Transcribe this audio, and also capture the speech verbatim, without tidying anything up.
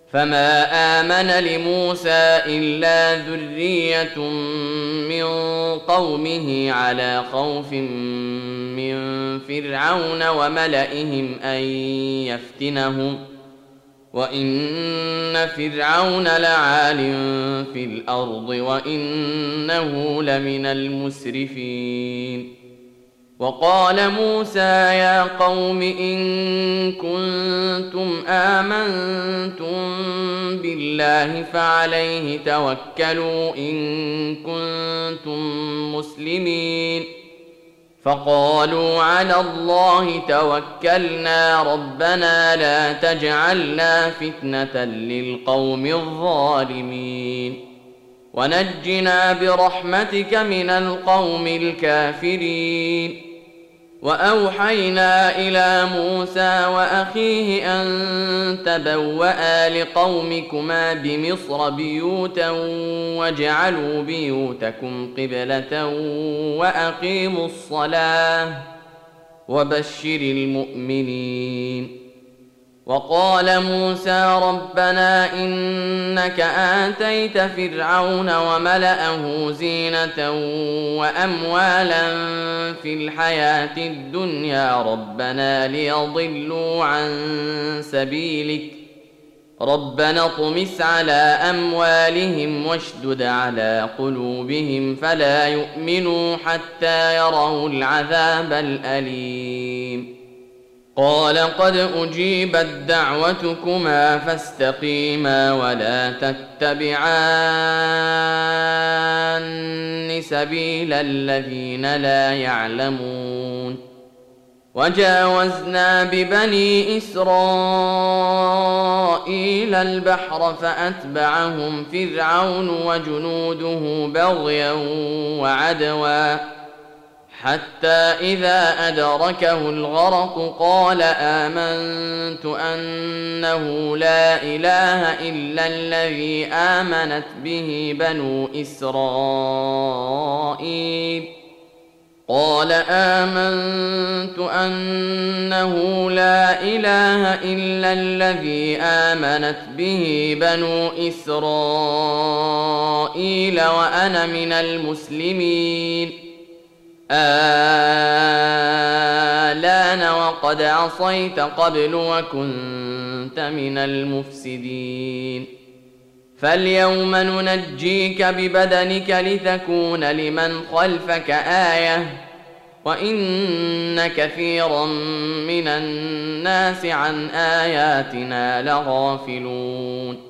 فما آمن لموسى إلا ذرية من قومه على خوف من فرعون وملئهم أن يفتنهم وإن فرعون لعال في الأرض وإنه لمن المسرفين. وقال موسى يا قوم إن كنتم آمنتم بالله فعليه توكلوا إن كنتم مسلمين. فقالوا على الله توكلنا ربنا لا تجعلنا فتنة للقوم الظالمين ونجنا برحمتك من القوم الكافرين. وأوحينا إلى موسى وأخيه أن تبوأ لقومكما بمصر بيوتا واجعلوا بيوتكم قبلة وأقيموا الصلاة وبشر المؤمنين. وقال موسى ربنا إنك آتيت فرعون وملأه زينة وأموالا في الحياة الدنيا ربنا ليضلوا عن سبيلك ربنا اطمس على أموالهم واشدد على قلوبهم فلا يؤمنوا حتى يروا العذاب الأليم. قال قد أجيبت دعوتكما فاستقيما ولا تتبعان سبيل الذين لا يعلمون. وجاوزنا ببني إسرائيل البحر فأتبعهم فرعون وجنوده بغيا وعدوا حتى إذا أدركه الغرق قال آمنت أنه لا إله إلا الذي آمنت به بنو إسرائيل قال آمنت أنه لا إله إلا الذي آمنت به بنو إسرائيل وأنا من المسلمين. آلان وقد عصيت قبل وكنت من المفسدين. فاليوم ننجيك ببدنك لتكون لمن خلفك آية وإن كثيرا من الناس عن آياتنا لغافلون.